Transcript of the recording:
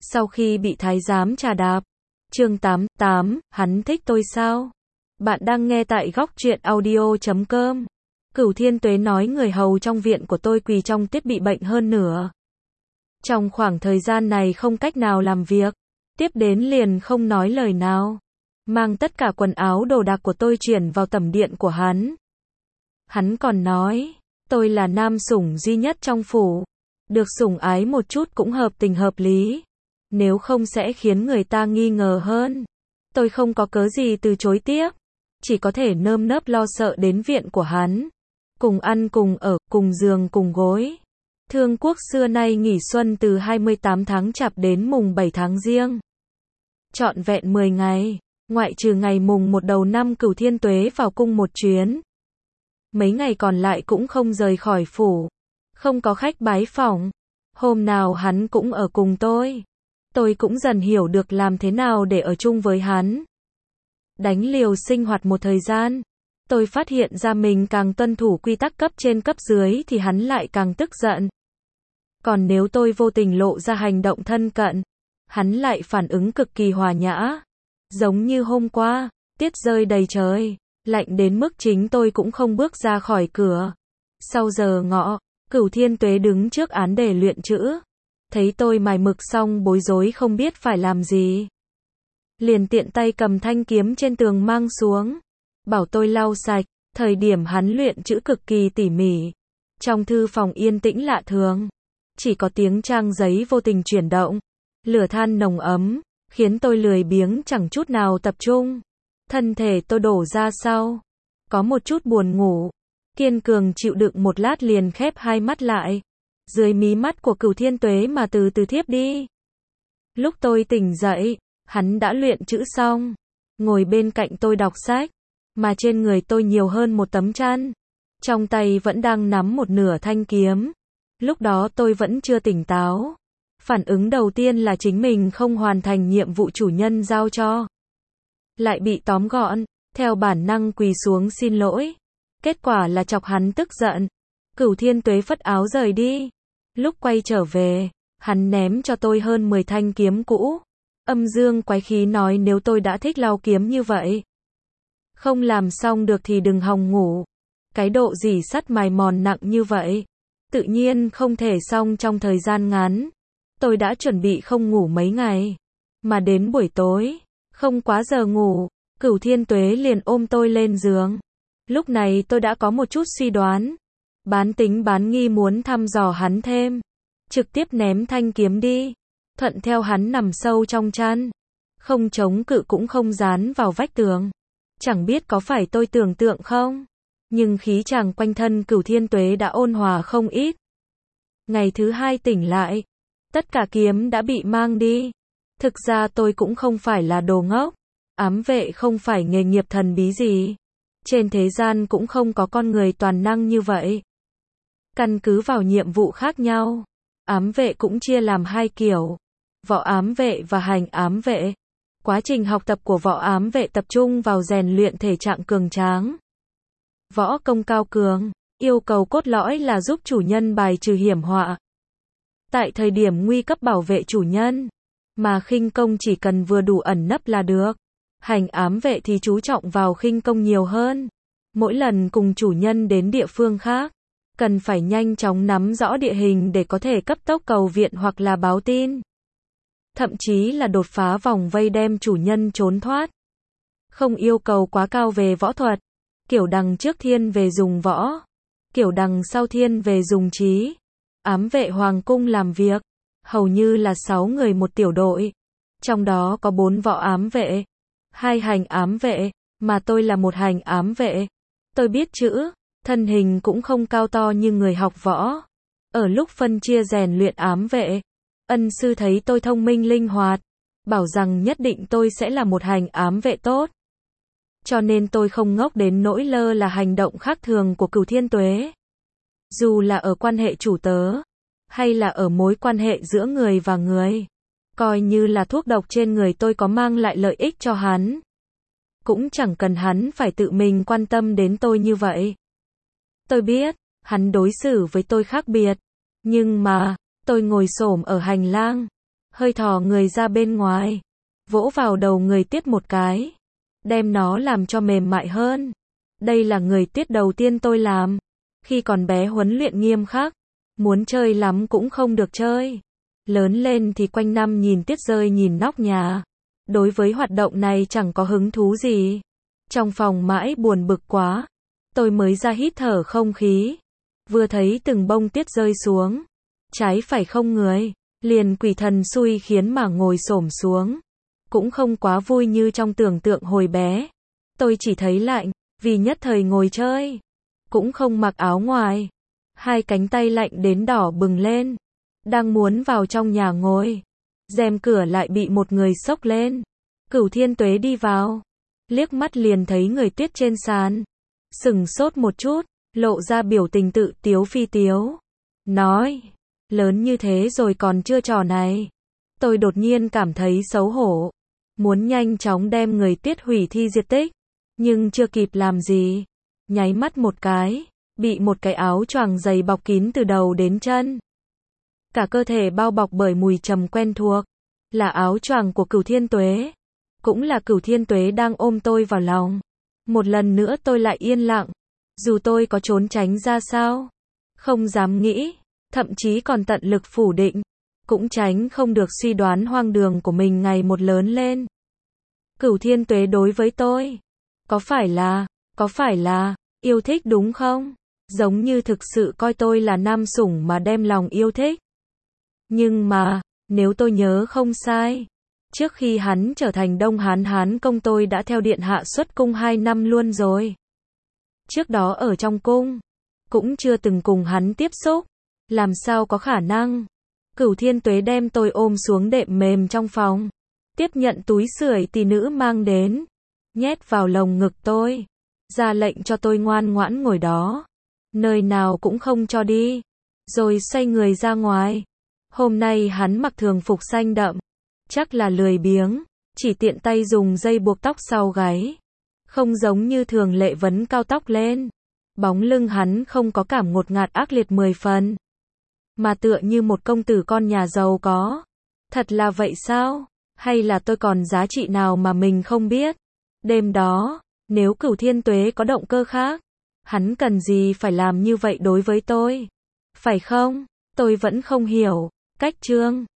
Sau khi bị thái giám trà đạp. Chương 88, hắn thích tôi sao? Bạn đang nghe tại góc truyện audio.com. Cửu Thiên Tuế nói người hầu trong viện của tôi quỳ trong tiết bị bệnh hơn nửa. Trong khoảng thời gian này không cách nào làm việc. Tiếp đến liền không nói lời nào. Mang tất cả quần áo đồ đạc của tôi chuyển vào tẩm điện của hắn. Hắn còn nói, tôi là nam sủng duy nhất trong phủ. Được sủng ái một chút cũng hợp tình hợp lý. Nếu không sẽ khiến người ta nghi ngờ hơn. Tôi không có cớ gì từ chối tiếp. Chỉ có thể nơm nớp lo sợ đến viện của hắn. Cùng ăn cùng ở, cùng giường cùng gối. Thương Quốc xưa nay nghỉ xuân từ 28 tháng Chạp đến mùng 7 tháng Giêng. Trọn vẹn 10 ngày. Ngoại trừ ngày mùng 1 đầu năm Cửu Thiên Tuế vào cung một chuyến. Mấy ngày còn lại cũng không rời khỏi phủ. Không có khách bái phỏng. Hôm nào hắn cũng ở cùng tôi. Tôi cũng dần hiểu được làm thế nào để ở chung với hắn. Đánh liều sinh hoạt một thời gian. Tôi phát hiện ra mình càng tuân thủ quy tắc cấp trên cấp dưới thì hắn lại càng tức giận. Còn nếu tôi vô tình lộ ra hành động thân cận, hắn lại phản ứng cực kỳ hòa nhã. Giống như hôm qua, tiết rơi đầy trời, lạnh đến mức chính tôi cũng không bước ra khỏi cửa. Sau giờ ngọ, Cửu Thiên Tuế đứng trước án để luyện chữ. Thấy tôi mài mực xong bối rối không biết phải làm gì. Liền tiện tay cầm thanh kiếm trên tường mang xuống. Bảo tôi lau sạch, thời điểm hắn luyện chữ cực kỳ tỉ mỉ. Trong thư phòng yên tĩnh lạ thường. Chỉ có tiếng trang giấy vô tình chuyển động. Lửa than nồng ấm, khiến tôi lười biếng chẳng chút nào tập trung. Thân thể tôi đổ ra sau. Có một chút buồn ngủ. Kiên cường chịu đựng một lát liền khép hai mắt lại. Dưới mí mắt của Cửu Thiên Tuế mà từ từ thiếp đi. Lúc tôi tỉnh dậy, hắn đã luyện chữ xong. Ngồi bên cạnh tôi đọc sách. Mà trên người tôi nhiều hơn một tấm chăn. Trong tay vẫn đang nắm một nửa thanh kiếm. Lúc đó tôi vẫn chưa tỉnh táo. Phản ứng đầu tiên là chính mình không hoàn thành nhiệm vụ chủ nhân giao cho. Lại bị tóm gọn, theo bản năng quỳ xuống xin lỗi. Kết quả là chọc hắn tức giận. Cửu Thiên Tuế phất áo rời đi. Lúc quay trở về, hắn ném cho tôi hơn 10 thanh kiếm cũ. Âm dương quái khí nói nếu tôi đã thích lau kiếm như vậy. Không làm xong được thì đừng hòng ngủ. Cái độ rỉ sắt mài mòn nặng như vậy. Tự nhiên không thể xong trong thời gian ngắn. Tôi đã chuẩn bị không ngủ mấy ngày. Mà đến buổi tối, không quá giờ ngủ, Cửu Thiên Tuế liền ôm tôi lên giường. Lúc này tôi đã có một chút suy đoán. Bán tính bán nghi muốn thăm dò hắn thêm. Trực tiếp ném thanh kiếm đi. Thuận theo hắn nằm sâu trong chăn. Không chống cự cũng không dán vào vách tường. Chẳng biết có phải tôi tưởng tượng không? Nhưng khí chàng quanh thân Cửu Thiên Tuế đã ôn hòa không ít. Ngày thứ hai tỉnh lại. Tất cả kiếm đã bị mang đi. Thực ra tôi cũng không phải là đồ ngốc. Ám vệ không phải nghề nghiệp thần bí gì. Trên thế gian cũng không có con người toàn năng như vậy. Căn cứ vào nhiệm vụ khác nhau. Ám vệ cũng chia làm hai kiểu. Võ ám vệ và hành ám vệ. Quá trình học tập của võ ám vệ tập trung vào rèn luyện thể trạng cường tráng. Võ công cao cường, yêu cầu cốt lõi là giúp chủ nhân bài trừ hiểm họa. Tại thời điểm nguy cấp bảo vệ chủ nhân. Mà khinh công chỉ cần vừa đủ ẩn nấp là được. Hành ám vệ thì chú trọng vào khinh công nhiều hơn. Mỗi lần cùng chủ nhân đến địa phương khác, cần phải nhanh chóng nắm rõ địa hình để có thể cấp tốc cầu viện hoặc là báo tin. Thậm chí là đột phá vòng vây đem chủ nhân trốn thoát. Không yêu cầu quá cao về võ thuật. Kiểu đằng trước thiên về dùng võ. Kiểu đằng sau thiên về dùng trí. Ám vệ hoàng cung làm việc. Hầu như là 6 người một tiểu đội. Trong đó có 4 võ ám vệ. 2 hành ám vệ. Mà tôi là một hành ám vệ. Tôi biết chữ. Thân hình cũng không cao to như người học võ. Ở lúc phân chia rèn luyện ám vệ. Ân sư thấy tôi thông minh linh hoạt. Bảo rằng nhất định tôi sẽ là một hành ám vệ tốt. Cho nên tôi không ngốc đến nỗi lơ là hành động khác thường của Cửu Thiên Tuế. Dù là ở quan hệ chủ tớ, hay là ở mối quan hệ giữa người và người. Coi như là thuốc độc trên người tôi có mang lại lợi ích cho hắn. Cũng chẳng cần hắn phải tự mình quan tâm đến tôi như vậy. Tôi biết, hắn đối xử với tôi khác biệt. Nhưng mà, tôi ngồi xổm ở hành lang. hơi thò người ra bên ngoài, vỗ vào đầu người Tiết một cái, đem nó làm cho mềm mại hơn. Đây là người Tiết đầu tiên tôi làm. Khi còn bé huấn luyện nghiêm khắc, muốn chơi lắm cũng không được chơi. Lớn lên thì quanh năm nhìn Tiết rơi nhìn nóc nhà. Đối với hoạt động này chẳng có hứng thú gì. Trong phòng mãi buồn bực quá, tôi mới ra hít thở không khí. Vừa thấy từng bông Tiết rơi xuống, trái phải không người, liền quỷ thần xui khiến mà ngồi xổm xuống. Cũng không quá vui như trong tưởng tượng hồi bé. Tôi chỉ thấy lạnh, vì nhất thời ngồi chơi. Cũng không mặc áo ngoài. Hai cánh tay lạnh đến đỏ bừng lên. Đang muốn vào trong nhà ngồi. Rèm cửa lại bị một người xốc lên. Cửu Thiên Tuế đi vào. Liếc mắt liền thấy người Tuyết trên sàn. Sửng sốt một chút, lộ ra biểu tình tự tiếu phi tiếu. Nói, lớn như thế rồi còn chưa trò này. Tôi đột nhiên cảm thấy xấu hổ. Muốn nhanh chóng đem người Tiết hủy thi diệt tích. Nhưng chưa kịp làm gì. Nháy mắt một cái, bị một cái áo choàng dày bọc kín từ đầu đến chân. Cả cơ thể bao bọc bởi mùi trầm quen thuộc. Là áo choàng của Cửu Thiên Tuế. Cũng là Cửu Thiên Tuế đang ôm tôi vào lòng. Một lần nữa tôi lại yên lặng. Dù tôi có trốn tránh ra sao, không dám nghĩ, thậm chí còn tận lực phủ định, cũng tránh không được suy đoán hoang đường của mình ngày một lớn lên. Cửu Thiên Tuế đối với tôi, có phải là, yêu thích đúng không? Giống như thực sự coi tôi là nam sủng mà đem lòng yêu thích. Nhưng mà, nếu tôi nhớ không sai, trước khi hắn trở thành Đông Hán công tôi đã theo điện hạ xuất cung 2 năm luôn rồi. Trước đó ở trong cung, cũng chưa từng cùng hắn tiếp xúc. Làm sao có khả năng? Cửu Thiên Tuế đem tôi ôm xuống đệm mềm trong phòng. Tiếp nhận túi sưởi tỷ nữ mang đến. Nhét vào lồng ngực tôi. Ra lệnh cho tôi ngoan ngoãn ngồi đó. Nơi nào cũng không cho đi. Rồi xoay người ra ngoài. Hôm nay hắn mặc thường phục xanh đậm. Chắc là lười biếng. Chỉ tiện tay dùng dây buộc tóc sau gáy. Không giống như thường lệ vấn cao tóc lên. Bóng lưng hắn không có cảm ngột ngạt ác liệt 10 phần. Mà tựa như một công tử con nhà giàu có. Thật là vậy sao? Hay là tôi còn giá trị nào mà mình không biết? Đêm đó, nếu Cửu Thiên Tuế có động cơ khác, hắn cần gì phải làm như vậy đối với tôi? Phải không? Tôi vẫn không hiểu. Cách chương